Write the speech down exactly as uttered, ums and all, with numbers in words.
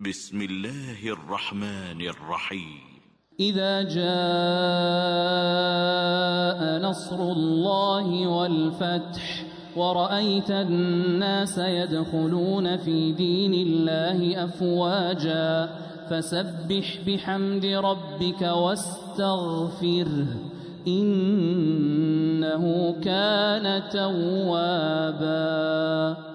بسم الله الرحمن الرحيم. إذا جاء نصر الله والفتح ورأيت الناس يدخلون في دين الله أفواجا فسبح بحمد ربك واستغفره إنه كان توابا.